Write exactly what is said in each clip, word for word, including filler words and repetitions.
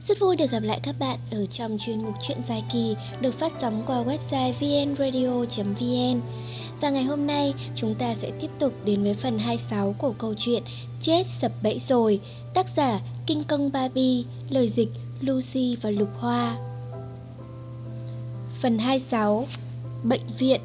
Rất vui được gặp lại các bạn ở trong chuyên mục Chuyện dài kỳ được phát sóng qua website vn radio chấm vn. Và ngày hôm nay chúng ta sẽ tiếp tục đến với phần hai mươi sáu của câu chuyện Chết sập bẫy rồi, tác giả Kinh Công Barbie, lời dịch Lucy và Lục Hoa. Phần hai mươi sáu. Bệnh viện.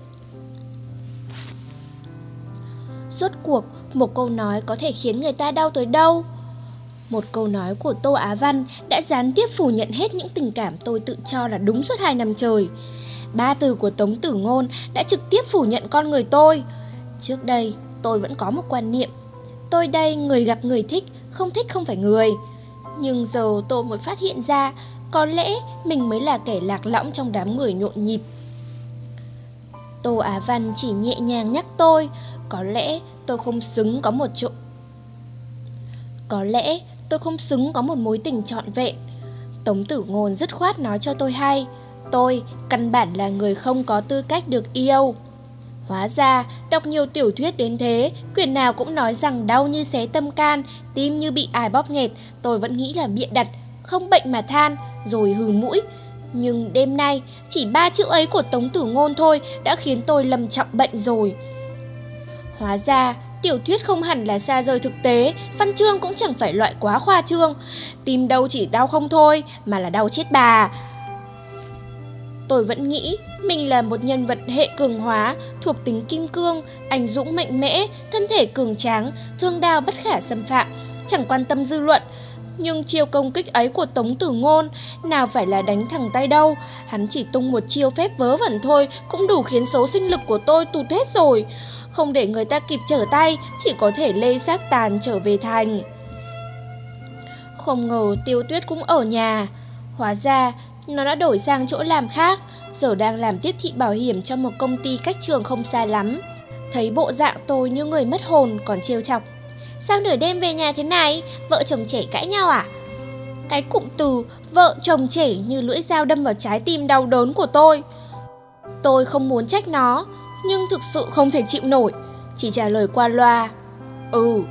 Rốt cuộc, một câu nói có thể khiến người ta đau tới đâu? Một câu nói của Tô Á Văn đã gián tiếp phủ nhận hết những tình cảm tôi tự cho là đúng suốt hai năm trời. Ba từ của Tống Tử Ngôn đã trực tiếp phủ nhận con người tôi. Trước đây, tôi vẫn có một quan niệm. Tôi đây người gặp người thích, không thích không phải người. Nhưng giờ tôi mới phát hiện ra, có lẽ mình mới là kẻ lạc lõng trong đám người nhộn nhịp. Tô Á Văn chỉ nhẹ nhàng nhắc tôi, có lẽ tôi không xứng có một chỗ. Có lẽ tôi không xứng có một mối tình trọn vẹn. Tống Tử Ngôn dứt khoát nói cho tôi hay, tôi căn bản là người không có tư cách được yêu. Hóa ra, đọc nhiều tiểu thuyết đến thế, quyển nào cũng nói rằng đau như xé tâm can, tim như bị ai bóp nghẹt, tôi vẫn nghĩ là bịa đặt, không bệnh mà than, rồi hừ mũi. Nhưng đêm nay, chỉ ba chữ ấy của Tống Tử Ngôn thôi đã khiến tôi lâm trọng bệnh rồi. Hóa ra, tiểu thuyết không hẳn là xa rời thực tế, văn chương cũng chẳng phải loại quá khoa trương. Tim đâu chỉ đau không thôi, mà là đau chết bà. Tôi vẫn nghĩ mình là một nhân vật hệ cường hóa, thuộc tính kim cương, anh dũng mạnh mẽ, thân thể cường tráng, thương đao bất khả xâm phạm, chẳng quan tâm dư luận. Nhưng chiêu công kích ấy của Tống Tử Ngôn nào phải là đánh thẳng tay đâu. Hắn chỉ tung một chiêu phép vớ vẩn thôi cũng đủ khiến số sinh lực của tôi tụt hết rồi. Không để người ta kịp trở tay, chỉ có thể lê xác tàn trở về thành. Không ngờ Tiêu Tuyết cũng ở nhà. Hóa ra nó đã đổi sang chỗ làm khác, giờ đang làm tiếp thị bảo hiểm cho một công ty cách trường không xa lắm. Thấy bộ dạng tôi như người mất hồn còn trêu chọc. Sao nửa đêm về nhà thế này? Vợ chồng trẻ cãi nhau à? Cái cụm từ vợ chồng trẻ như lưỡi dao đâm vào trái tim đau đớn của tôi. Tôi không muốn trách nó, nhưng thực sự không thể chịu nổi, chỉ trả lời qua loa. Ừ.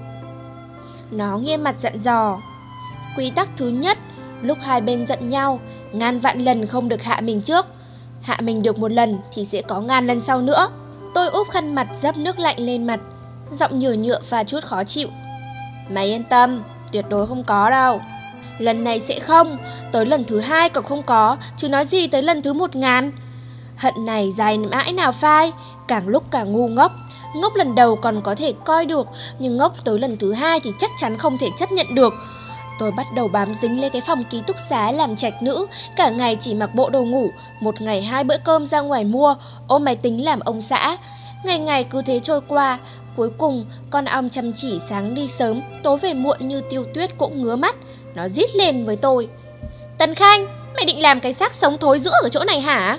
Nó nghiêm mặt dặn dò. Quy tắc thứ nhất, lúc hai bên giận nhau, ngàn vạn lần không được hạ mình trước. Hạ mình được một lần thì sẽ có ngàn lần sau nữa. Tôi úp khăn mặt dấp nước lạnh lên mặt, giọng nhửa nhựa và chút khó chịu. Mày yên tâm, tuyệt đối không có đâu. Lần này sẽ không, tới lần thứ hai còn không có, chứ nói gì tới lần thứ một ngàn. Hận này dài mãi nào phai, càng lúc càng ngu ngốc. Ngốc lần đầu còn có thể coi được, nhưng ngốc tới lần thứ hai thì chắc chắn không thể chấp nhận được. Tôi bắt đầu bám dính lên cái phòng ký túc xá làm trạch nữ, cả ngày chỉ mặc bộ đồ ngủ, một ngày hai bữa cơm ra ngoài mua, ôm máy tính làm ông xã. Ngày ngày cứ thế trôi qua, cuối cùng con ong chăm chỉ sáng đi sớm, tối về muộn như Tiêu Tuyết cũng ngứa mắt. Nó rít lên với tôi. Tần Khanh, mày định làm cái xác sống thối rữa ở chỗ này hả?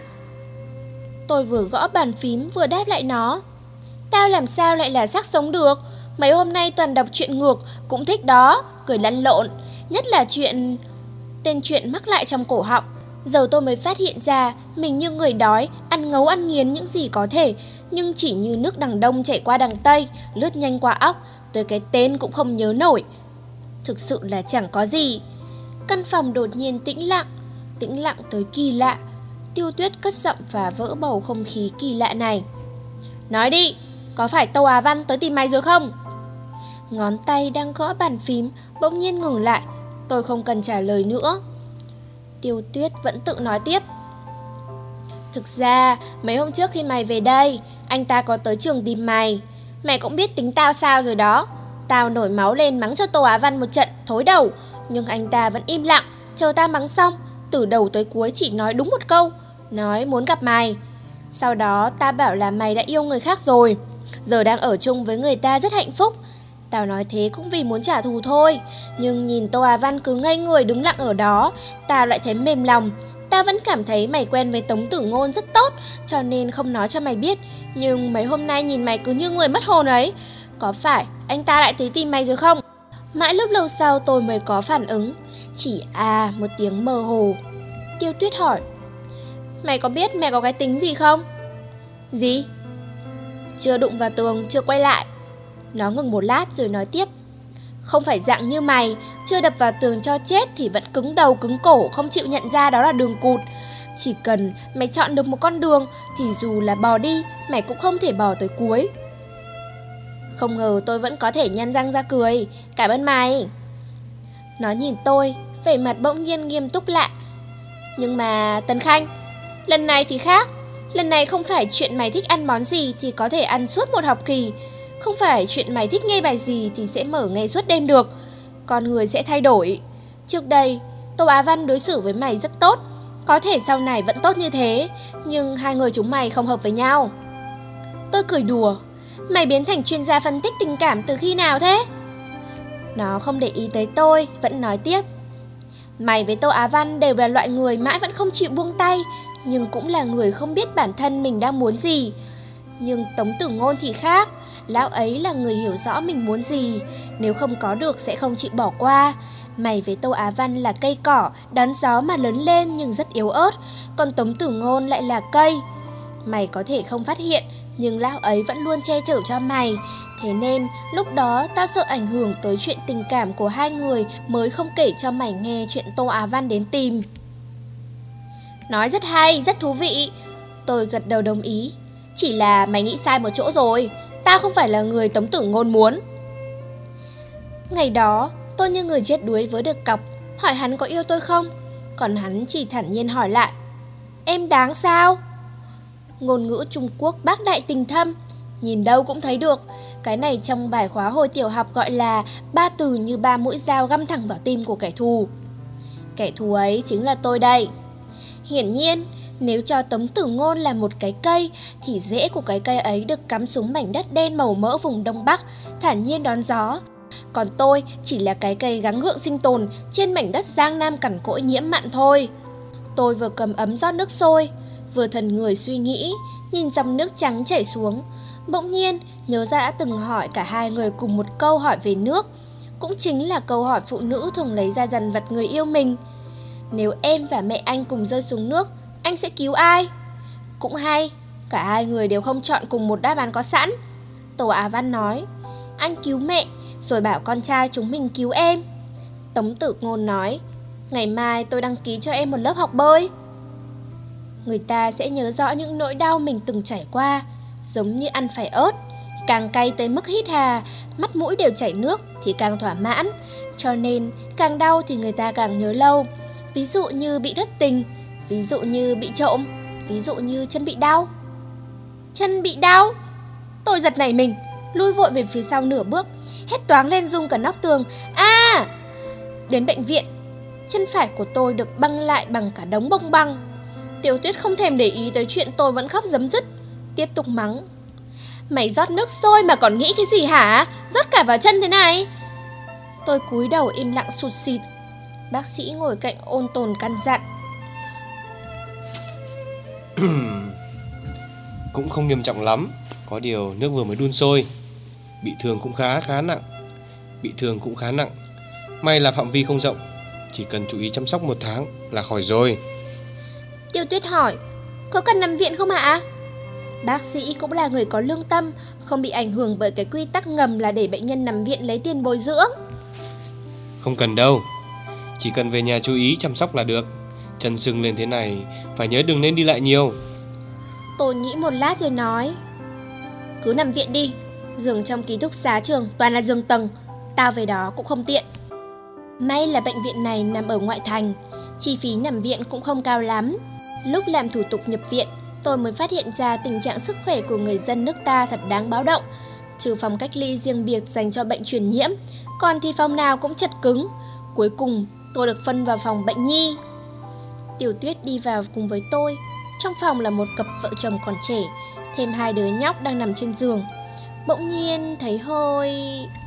Tôi vừa gõ bàn phím vừa đáp lại nó. Tao làm sao lại là xác sống được? Mấy hôm nay toàn đọc chuyện ngược, cũng thích đó, cười lăn lộn. Nhất là chuyện... tên chuyện mắc lại trong cổ họng. Giờ tôi mới phát hiện ra mình như người đói, ăn ngấu ăn nghiến những gì có thể, nhưng chỉ như nước đằng Đông chảy qua đằng Tây, lướt nhanh qua óc, tới cái tên cũng không nhớ nổi. Thực sự là chẳng có gì. Căn phòng đột nhiên tĩnh lặng, tĩnh lặng tới kỳ lạ. Tiêu Tuyết cất giọng và vỡ bầu không khí kỳ lạ này. Nói đi, có phải Tô Á Văn tới tìm mày rồi không? Ngón tay đang gõ bàn phím bỗng nhiên ngừng lại. Tôi không cần trả lời nữa. Tiêu Tuyết vẫn tự nói tiếp. Thực ra, mấy hôm trước khi mày về đây, anh ta có tới trường tìm mày. Mày cũng biết tính tao sao rồi đó. Tao nổi máu lên mắng cho Tô Á Văn một trận thối đầu, nhưng anh ta vẫn im lặng, chờ ta mắng xong, từ đầu tới cuối chỉ nói đúng một câu, nói muốn gặp mày. Sau đó ta bảo là mày đã yêu người khác rồi, giờ đang ở chung với người ta rất hạnh phúc. Tao nói thế cũng vì muốn trả thù thôi, nhưng nhìn Tô Á Văn cứ ngây người đứng lặng ở đó, tao lại thấy mềm lòng. Tao vẫn cảm thấy mày quen với Tống Tử Ngôn rất tốt, cho nên không nói cho mày biết. Nhưng mấy hôm nay nhìn mày cứ như người mất hồn ấy. Có phải anh ta lại tới tìm mày rồi không? Mãi lúc lâu sau tôi mới có phản ứng. Chỉ à một tiếng mơ hồ. Tiêu Tuyết hỏi. Mày có biết mẹ có cái tính gì không? Gì? Chưa đụng vào tường, chưa quay lại. Nó ngừng một lát rồi nói tiếp. Không phải dạng như mày, chưa đập vào tường cho chết thì vẫn cứng đầu cứng cổ, không chịu nhận ra đó là đường cụt. Chỉ cần mày chọn được một con đường thì dù là bò đi, mày cũng không thể bò tới cuối. Không ngờ tôi vẫn có thể nhăn răng ra cười. Cảm ơn mày. Nó nhìn tôi, vẻ mặt bỗng nhiên nghiêm túc lại. Nhưng mà Tần Khanh, lần này thì khác. Lần này không phải chuyện mày thích ăn món gì thì có thể ăn suốt một học kỳ. Không phải chuyện mày thích nghe bài gì thì sẽ mở nghe suốt đêm được. Con người sẽ thay đổi. Trước đây, Tô Á Văn đối xử với mày rất tốt. Có thể sau này vẫn tốt như thế, nhưng hai người chúng mày không hợp với nhau. Tôi cười đùa. Mày biến thành chuyên gia phân tích tình cảm từ khi nào thế? Nó không để ý tới tôi, vẫn nói tiếp. Mày với Tô Á Văn đều là loại người mãi vẫn không chịu buông tay, nhưng cũng là người không biết bản thân mình đang muốn gì. Nhưng Tống Tử Ngôn thì khác. Lão ấy là người hiểu rõ mình muốn gì. Nếu không có được sẽ không chịu bỏ qua. Mày với Tô Á Văn là cây cỏ, đón gió mà lớn lên nhưng rất yếu ớt. Còn Tống Tử Ngôn lại là cây. Mày có thể không phát hiện, nhưng lão ấy vẫn luôn che chở cho mày. Thế nên lúc đó tao sợ ảnh hưởng tới chuyện tình cảm của hai người, mới không kể cho mày nghe chuyện Tô Á Văn đến tìm. Nói rất hay, rất thú vị. Tôi gật đầu đồng ý. Chỉ là mày nghĩ sai một chỗ rồi. Tao không phải là người Tống Tử Ngôn muốn. Ngày đó tôi như người chết đuối với được cọc, hỏi hắn có yêu tôi không. Còn hắn chỉ thản nhiên hỏi lại, em đáng sao? Ngôn ngữ Trung Quốc bác đại tình thâm, nhìn đâu cũng thấy được. Cái này trong bài khóa hồi tiểu học gọi là ba từ như ba mũi dao găm thẳng vào tim của kẻ thù. Kẻ thù ấy chính là tôi đây. Hiển nhiên, nếu cho Tống Tử Ngôn là một cái cây thì rễ của cái cây ấy được cắm xuống mảnh đất đen màu mỡ vùng Đông Bắc, thản nhiên đón gió. Còn tôi chỉ là cái cây gắng gượng sinh tồn trên mảnh đất Giang Nam cằn cỗi nhiễm mặn thôi. Tôi vừa cầm ấm rót nước sôi, vừa thần người suy nghĩ, nhìn dòng nước trắng chảy xuống. Bỗng nhiên nhớ ra đã từng hỏi cả hai người cùng một câu hỏi về nước, cũng chính là câu hỏi phụ nữ thường lấy ra dằn vặt người yêu mình. Nếu em và mẹ anh cùng rơi xuống nước, anh sẽ cứu ai? Cũng hay, cả hai người đều không chọn cùng một đáp án có sẵn. Tô Á Văn nói, anh cứu mẹ, rồi bảo con trai chúng mình cứu em. Tống Tử Ngôn nói, ngày mai tôi đăng ký cho em một lớp học bơi. Người ta sẽ nhớ rõ những nỗi đau mình từng trải qua, giống như ăn phải ớt. Càng cay tới mức hít hà, mắt mũi đều chảy nước thì càng thỏa mãn. Cho nên càng đau thì người ta càng nhớ lâu. Ví dụ như bị thất tình, ví dụ như bị trộm, ví dụ như chân bị đau. Chân bị đau? Tôi giật nảy mình, lui vội về phía sau nửa bước, hét toáng lên rung cả nóc tường. À! Đến bệnh viện, chân phải của tôi được băng lại bằng cả đống bông băng. Tiểu Tuyết không thèm để ý tới chuyện tôi vẫn khóc rấm rứt, tiếp tục mắng. Mày rót nước sôi mà còn nghĩ cái gì hả? Rót cả vào chân thế này. Tôi cúi đầu im lặng sụt sịt. Bác sĩ ngồi cạnh ôn tồn căn dặn. Cũng không nghiêm trọng lắm, có điều nước vừa mới đun sôi. Bị thương cũng khá khá nặng. Bị thương cũng khá nặng. May là phạm vi không rộng, chỉ cần chú ý chăm sóc một tháng là khỏi rồi. Tiêu Tuyết hỏi, có cần nằm viện không ạ? Bác sĩ cũng là người có lương tâm, không bị ảnh hưởng bởi cái quy tắc ngầm là để bệnh nhân nằm viện lấy tiền bồi dưỡng. Không cần đâu, chỉ cần về nhà chú ý chăm sóc là được. Chân sưng lên thế này, phải nhớ đừng nên đi lại nhiều. Tôi nghĩ một lát rồi nói, cứ nằm viện đi, giường trong ký túc xá trường toàn là giường tầng, tao về đó cũng không tiện. May là bệnh viện này nằm ở ngoại thành, chi phí nằm viện cũng không cao lắm. Lúc làm thủ tục nhập viện, tôi mới phát hiện ra tình trạng sức khỏe của người dân nước ta thật đáng báo động. Trừ phòng cách ly riêng biệt dành cho bệnh truyền nhiễm, còn thì phòng nào cũng chật cứng. Cuối cùng tôi được phân vào phòng bệnh nhi. Tiểu Tuyết đi vào cùng với tôi. Trong phòng là một cặp vợ chồng còn trẻ, thêm hai đứa nhóc đang nằm trên giường. Bỗng nhiên thấy hơi...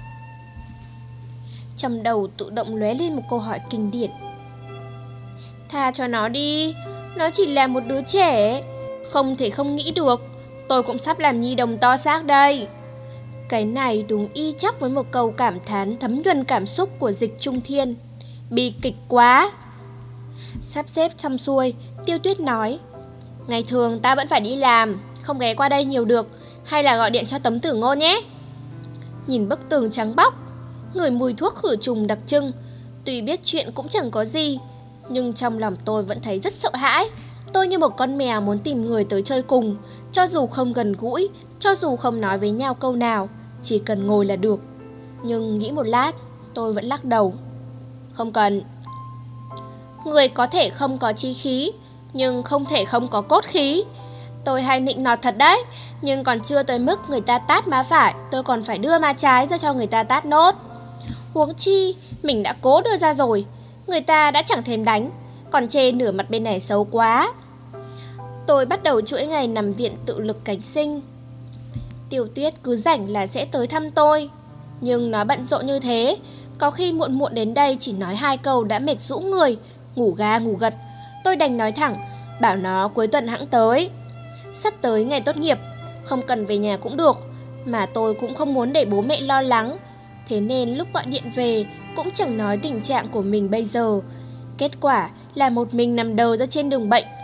Trong đầu tự động lóe lên một câu hỏi kinh điển. Tha cho nó đi, nó chỉ là một đứa trẻ. Không thể không nghĩ được, tôi cũng sắp làm nhi đồng to xác đây. Cái này đúng y chắc với một câu cảm thán thấm nhuần cảm xúc của Dịch Trung Thiên. Bi kịch quá. Sắp xếp xong xuôi, Tiêu Tuyết nói, ngày thường ta vẫn phải đi làm, không ghé qua đây nhiều được, hay là gọi điện cho Tống Tử Ngôn nhé. Nhìn bức tường trắng bóc, ngửi mùi thuốc khử trùng đặc trưng. Tuy biết chuyện cũng chẳng có gì, nhưng trong lòng tôi vẫn thấy rất sợ hãi. Tôi như một con mèo muốn tìm người tới chơi cùng, cho dù không gần gũi, cho dù không nói với nhau câu nào, chỉ cần ngồi là được. Nhưng nghĩ một lát, tôi vẫn lắc đầu. Không cần. Người có thể không có chí khí, nhưng không thể không có cốt khí. Tôi hay nịnh nọt thật đấy, nhưng còn chưa tới mức người ta tát má phải, tôi còn phải đưa má trái ra cho người ta tát nốt. Huống chi, mình đã cố đưa ra rồi, người ta đã chẳng thèm đánh, còn chê nửa mặt bên này xấu quá. Tôi bắt đầu chuỗi ngày nằm viện tự lực cánh sinh. Tiêu Tuyết cứ rảnh là sẽ tới thăm tôi, nhưng nó bận rộn như thế, có khi muộn muộn đến đây chỉ nói hai câu đã mệt rũ người, ngủ ga ngủ gật. Tôi đành nói thẳng, bảo nó cuối tuần hẵng tới. Sắp tới ngày tốt nghiệp, không cần về nhà cũng được, mà tôi cũng không muốn để bố mẹ lo lắng. Thế nên lúc gọi điện về cũng chẳng nói tình trạng của mình bây giờ. Kết quả là một mình nằm đờ ra trên đường bệnh.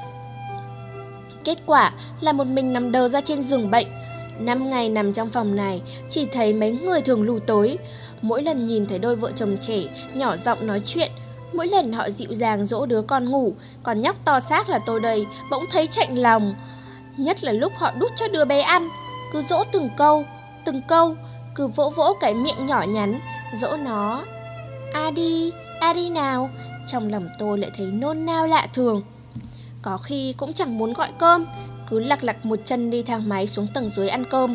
Kết quả là một mình nằm đờ ra trên giường bệnh. Năm ngày nằm trong phòng này, chỉ thấy mấy người thường lù tới. Mỗi lần nhìn thấy đôi vợ chồng trẻ nhỏ giọng nói chuyện, mỗi lần họ dịu dàng dỗ đứa con ngủ, còn nhóc to xác là tôi đây bỗng thấy chạnh lòng. Nhất là lúc họ đút cho đứa bé ăn, cứ dỗ từng câu, từng câu, cứ vỗ vỗ cái miệng nhỏ nhắn, dỗ nó. A đi, a đi nào. Trong lòng tôi lại thấy nôn nao lạ thường. Có khi cũng chẳng muốn gọi cơm, cứ lặc lặc một chân đi thang máy xuống tầng dưới ăn cơm.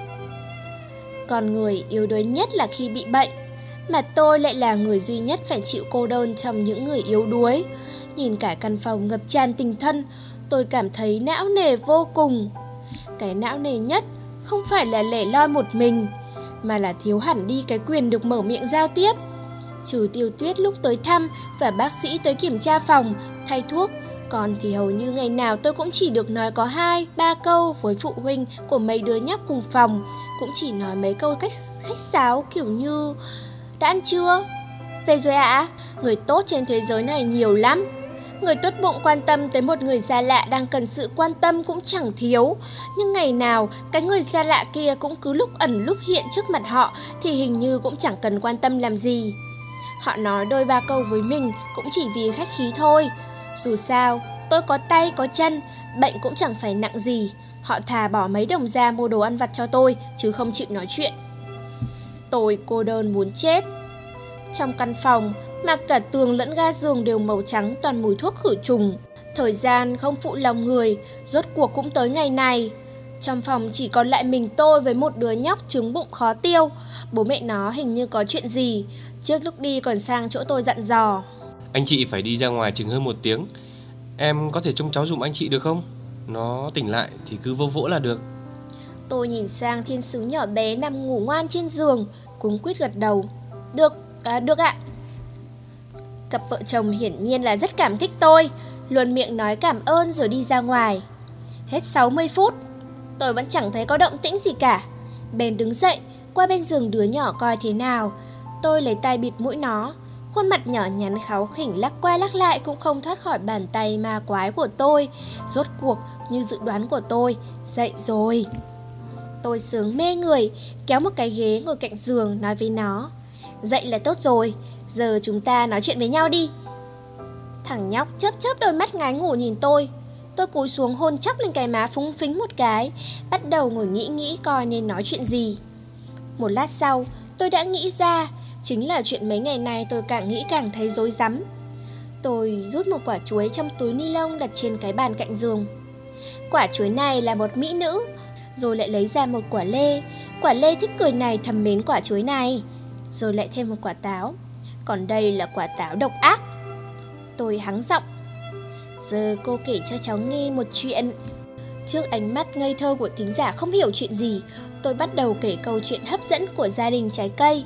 Con người yếu đuối nhất là khi bị bệnh, mà tôi lại là người duy nhất phải chịu cô đơn trong những người yếu đuối. Nhìn cả căn phòng ngập tràn tình thân, tôi cảm thấy não nề vô cùng. Cái não nề nhất không phải là lẻ loi một mình, mà là thiếu hẳn đi cái quyền được mở miệng giao tiếp. Trừ Tiêu Tuyết lúc tới thăm và bác sĩ tới kiểm tra phòng, thay thuốc, còn thì hầu như ngày nào tôi cũng chỉ được nói có hai, ba câu với phụ huynh của mấy đứa nhóc cùng phòng. Cũng chỉ nói mấy câu cách khách sáo kiểu như: đã ăn chưa? Về rồi ạ? À? Người tốt trên thế giới này nhiều lắm. Người tốt bụng quan tâm tới một người xa lạ đang cần sự quan tâm cũng chẳng thiếu. Nhưng ngày nào cái người xa lạ kia cũng cứ lúc ẩn lúc hiện trước mặt họ thì hình như cũng chẳng cần quan tâm làm gì. Họ nói đôi ba câu với mình cũng chỉ vì khách khí thôi. Dù sao, tôi có tay có chân, bệnh cũng chẳng phải nặng gì. Họ thà bỏ mấy đồng ra mua đồ ăn vặt cho tôi, chứ không chịu nói chuyện. Tôi cô đơn muốn chết. Trong căn phòng mà cả tường lẫn ga giường đều màu trắng toàn mùi thuốc khử trùng. Thời gian không phụ lòng người, rốt cuộc cũng tới ngày này. Trong phòng chỉ còn lại mình tôi với một đứa nhóc trứng bụng khó tiêu. Bố mẹ nó hình như có chuyện gì, trước lúc đi còn sang chỗ tôi dặn dò: anh chị phải đi ra ngoài chừng hơn một tiếng, em có thể trông cháu giùm anh chị được không? Nó tỉnh lại thì cứ vỗ vỗ là được. Tôi nhìn sang thiên sứ nhỏ bé nằm ngủ ngoan trên giường, cuống quýt gật đầu. Được, à, được ạ. Cặp vợ chồng hiển nhiên là rất cảm kích tôi, luôn miệng nói cảm ơn rồi đi ra ngoài. Hết sáu mươi phút, tôi vẫn chẳng thấy có động tĩnh gì cả. Bèn đứng dậy, qua bên giường đứa nhỏ coi thế nào. Tôi lấy tay bịt mũi nó. Khuôn mặt nhỏ nhắn kháu khỉnh lắc qua lắc lại cũng không thoát khỏi bàn tay ma quái của tôi. Rốt cuộc, như dự đoán của tôi, dậy rồi. Tôi sướng mê người, kéo một cái ghế ngồi cạnh giường nói với nó: dậy là tốt rồi, giờ chúng ta nói chuyện với nhau đi. Thằng nhóc chớp chớp đôi mắt ngái ngủ nhìn tôi. Tôi cúi xuống hôn chóc lên cái má phúng phính một cái, bắt đầu ngồi nghĩ nghĩ coi nên nói chuyện gì. Một lát sau, tôi đã nghĩ ra, chính là chuyện mấy ngày nay tôi càng nghĩ càng thấy rối rắm. Tôi rút một quả chuối trong túi ni lông đặt trên cái bàn cạnh giường. Quả chuối này là một mỹ nữ. Rồi lại lấy ra một quả lê. Quả lê thích cười này thầm mến quả chuối này. Rồi lại thêm một quả táo. Còn đây là quả táo độc ác. Tôi hắng giọng: giờ cô kể cho cháu nghe một chuyện. Trước ánh mắt ngây thơ của thính giả không hiểu chuyện gì, tôi bắt đầu kể câu chuyện hấp dẫn của gia đình trái cây.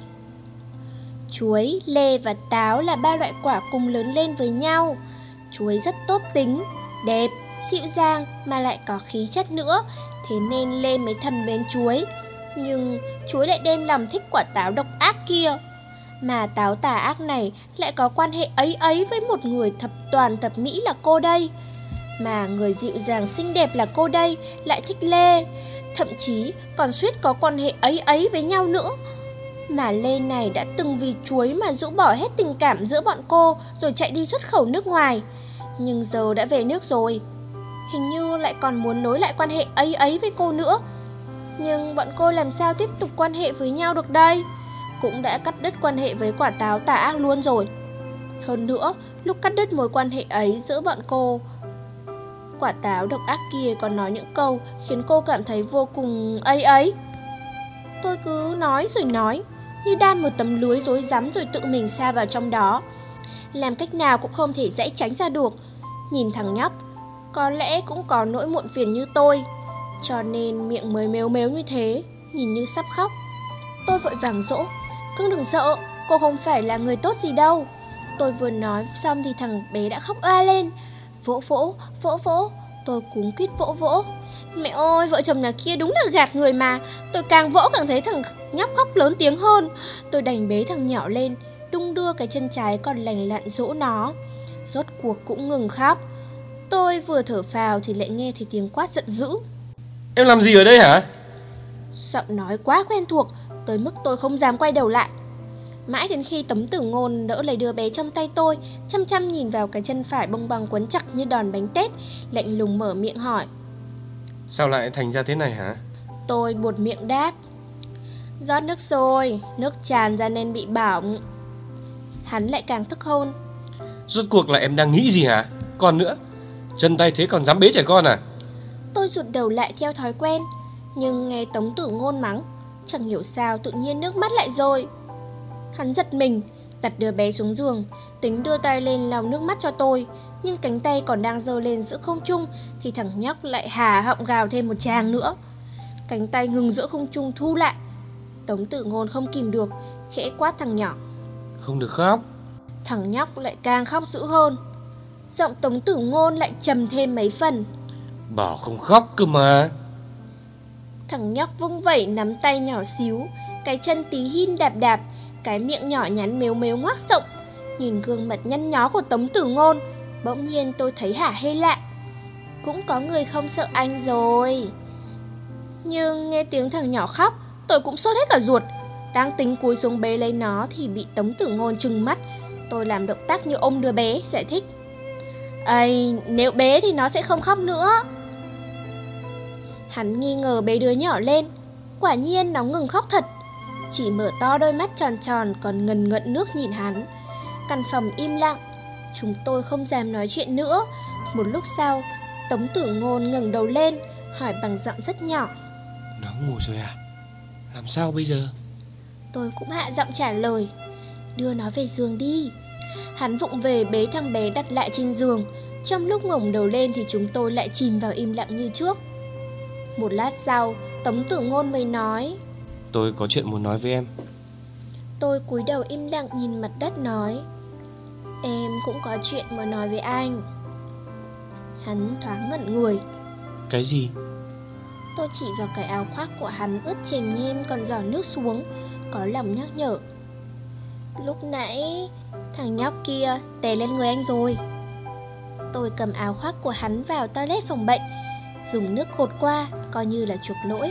Chuối, lê và táo là ba loại quả cùng lớn lên với nhau. Chuối rất tốt tính, đẹp, dịu dàng mà lại có khí chất nữa, thế nên lê mới thầm mến chuối. Nhưng chuối lại đem lòng thích quả táo độc ác kia. Mà táo tà ác này lại có quan hệ ấy ấy với một người thập toàn thập mỹ là cô đây. Mà người dịu dàng xinh đẹp là cô đây lại thích lê, thậm chí còn suýt có quan hệ ấy ấy với nhau nữa. Mà Lê này đã từng vì chuối mà rũ bỏ hết tình cảm giữa bọn cô rồi chạy đi xuất khẩu nước ngoài. Nhưng giờ đã về nước rồi, hình như lại còn muốn nối lại quan hệ ấy ấy với cô nữa. Nhưng bọn cô làm sao tiếp tục quan hệ với nhau được đây? Cũng đã cắt đứt quan hệ với quả táo tà ác luôn rồi. Hơn nữa, lúc cắt đứt mối quan hệ ấy giữa bọn cô, quả táo độc ác kia còn nói những câu khiến cô cảm thấy vô cùng ấy ấy. Tôi cứ nói rồi nói, như đan một tấm lưới rối rắm rồi tự mình sa vào trong đó. Làm cách nào cũng không thể dãy tránh ra được. Nhìn thằng nhóc, có lẽ cũng có nỗi muộn phiền như tôi, cho nên miệng mới mếu mếu như thế, nhìn như sắp khóc. Tôi vội vàng dỗ, cưng đừng sợ, cô không phải là người tốt gì đâu. Tôi vừa nói xong thì thằng bé đã khóc oa lên. Vỗ vỗ, vỗ vỗ, tôi cuống quýt vỗ vỗ. Mẹ ơi, vợ chồng nhà kia đúng là gạt người mà. Tôi càng vỗ càng thấy thằng nhóc khóc lớn tiếng hơn. Tôi đành bế thằng nhỏ lên, đung đưa cái chân trái còn lành lặn dỗ nó. Rốt cuộc cũng ngừng khóc. Tôi vừa thở phào thì lại nghe thấy tiếng quát giận dữ. Em làm gì ở đây hả? Giọng nói quá quen thuộc tới mức tôi không dám quay đầu lại. Mãi đến khi Tống Tử Ngôn đỡ lấy đứa bé trong tay tôi, chăm chăm nhìn vào cái chân phải bông băng quấn chặt như đòn bánh tét, lạnh lùng mở miệng hỏi. Sao lại thành ra thế này hả? Tôi buột miệng đáp. Rót nước sôi, nước tràn ra nên bị bỏng. Hắn lại càng tức hơn. Rốt cuộc là em đang nghĩ gì hả? Còn nữa, chân tay thế còn dám bế trẻ con à? Tôi rụt đầu lại theo thói quen, nhưng nghe Tống Tử Ngôn mắng, chẳng hiểu sao tự nhiên nước mắt lại rồi. Hắn giật mình, đặt đứa bé xuống giường, tính đưa tay lên lau nước mắt cho tôi. Nhưng cánh tay còn đang giơ lên giữa không trung thì thằng nhóc lại hà họng gào thêm một tràng nữa. Cánh tay ngừng giữa không trung thu lại. Tống Tử Ngôn không kìm được, khẽ quát thằng nhỏ. Không được khóc. Thằng nhóc lại càng khóc dữ hơn. Giọng Tống Tử Ngôn lại trầm thêm mấy phần. Bảo không khóc cơ mà. Thằng nhóc vung vẩy nắm tay nhỏ xíu, cái chân tí hin đạp đạp, cái miệng nhỏ nhắn mếu mếu ngoác rộng. Nhìn gương mặt nhăn nhó của Tống Tử Ngôn, bỗng nhiên tôi thấy hả hê lạ. Cũng có người không sợ anh rồi. Nhưng nghe tiếng thằng nhỏ khóc, tôi cũng sốt hết cả ruột. Đang tính cúi xuống bế lấy nó thì bị Tống Tử Ngôn trừng mắt. Tôi làm động tác như ôm đứa bé, giải thích. Ây, nếu bế thì nó sẽ không khóc nữa. Hắn nghi ngờ bế đứa nhỏ lên. Quả nhiên nó ngừng khóc thật, chỉ mở to đôi mắt tròn tròn còn ngần ngận nước nhìn hắn. Căn phòng im lặng, chúng tôi không dám nói chuyện nữa. Một lúc sau, Tống Tử Ngôn ngẩng đầu lên, hỏi bằng giọng rất nhỏ. Nó ngủ rồi à? Làm sao bây giờ? Tôi cũng hạ giọng trả lời. Đưa nó về giường đi. Hắn vụng về bế thằng bé đặt lại trên giường. Trong lúc ngẩng đầu lên thì chúng tôi lại chìm vào im lặng như trước. Một lát sau, Tống Tử Ngôn mới nói. Tôi có chuyện muốn nói với em. Tôi cúi đầu im lặng nhìn mặt đất nói. Em cũng có chuyện muốn nói với anh. Hắn thoáng ngẩn người. Cái gì? Tôi chỉ vào cái áo khoác của hắn ướt chèm nhem còn giỏ nước xuống, có lòng nhắc nhở. Lúc nãy thằng nhóc kia tè lên người anh rồi. Tôi cầm áo khoác của hắn vào toilet phòng bệnh, dùng nước gột qua, coi như là chuộc lỗi.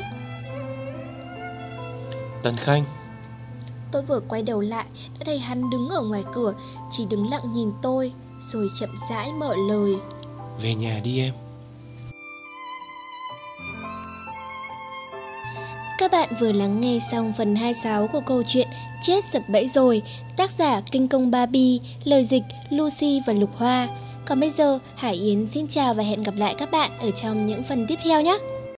Tần Khanh. Tôi vừa quay đầu lại đã thấy hắn đứng ở ngoài cửa, chỉ đứng lặng nhìn tôi, rồi chậm rãi mở lời. Về nhà đi em. Các bạn vừa lắng nghe xong phần hai mươi sáu của câu chuyện Chết sập bẫy rồi, tác giả Kinh Công Barbie, lời dịch Lucy và Lục Hoa. Còn bây giờ, Hải Yến xin chào và hẹn gặp lại các bạn ở trong những phần tiếp theo nhé.